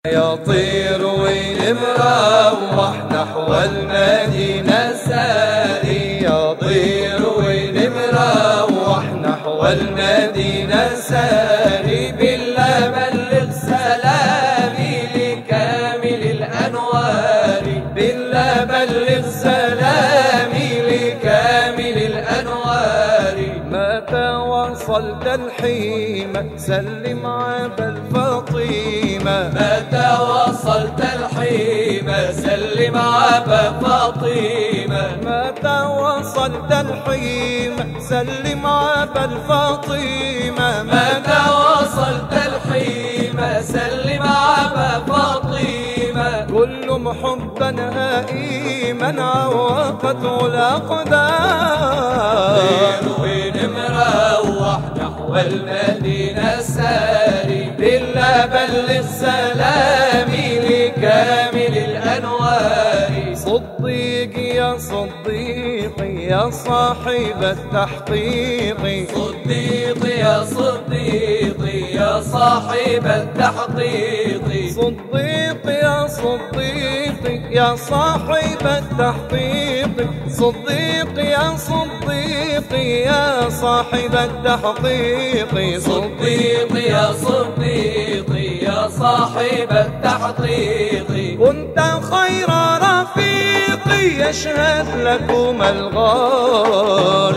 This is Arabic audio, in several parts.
يطير ونمروح نحو المدينة ساري، يطير ونمروح نحو المدينة ساري، بالله بلغ سلامي لكامل الأنوار، بالله بلغ سلامي لكامل الأنوار. متى وصلت الحيمة سلم عبا الفاطمة، متى وصلت الحيمة سلم عبا فاطمة، متى وصلت الحيمة سلم عبا الفاطمة، متى وصلت الحيمة سلم عبا فاطمة. كل محبا هائما عوقته الأقدار، ونمروح نحو المدينة ساري، بالله بلغ سلامي لكامل الأنوار. صديق يا صديق يا صاحب التحقيق، صديق يا صديق يا صاحب التحقيق، صديق يا صديق يا صاحب التحقيق، صديق يا صديق يا صاحب التحقيق، صديق يا صديق يا صاحب التحقيق. كنت خير رفيق يشهد لكم الغار،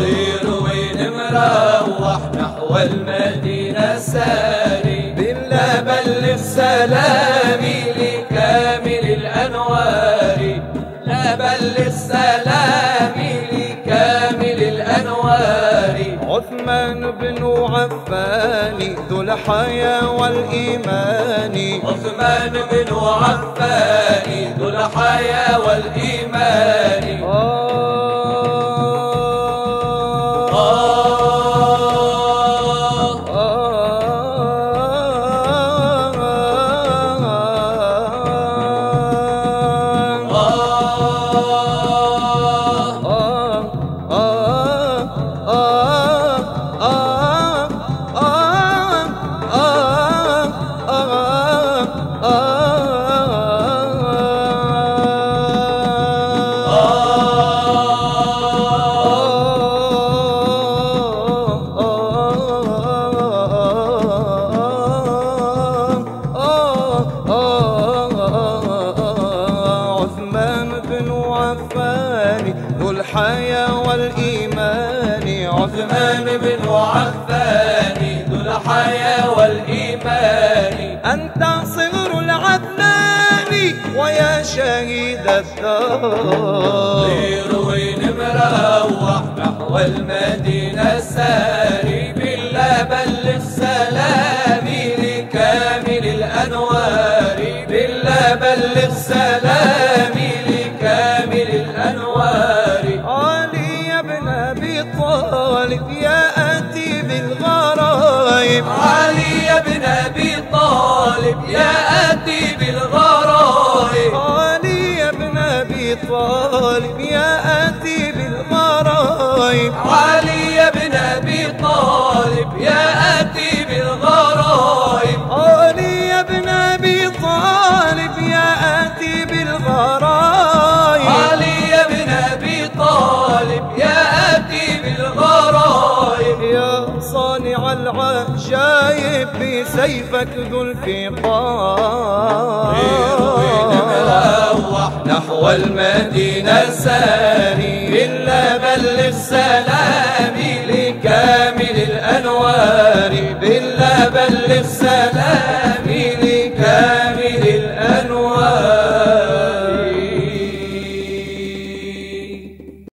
ونمروح نحو المدينة ساري، بالله بلغ سلامي لكامل الأنوار، لا بلغ سلامي لكامل الأنوار. عثمان بن عفان ذو الحياة والإيمان، عثمان بن عفان ذو الحياة والإيمان. ذو الحياة والإيمان، عثمان بن عفان ذو الحياة والإيمان. أنت صغر العدنان ويا شهيد الثار، ونمروح نحو المدينة ساري، بالله بلغ سلامي لكامل الأنوار، بالله بلغ سلامي لكامل الأنوار. علي بن أبي طالب يا آتي بالغرايب، علي بن أبي طالب يا آتي بالغرايب، علي بن أبي طالب يا آتي بالغرايب، علي بن أبي طالب يا آتي بالغرايب، علي بن أبي طالب يا آتي بالغرايب، علي بن أبي طالب يا آتي بالغرايب. يا صانع العجائب بسيفك ذو الفقار، ونمروح نحو المدينة ساري، بالله بلغ سلامي لكامل الأنوار، بالله بلغ سلامي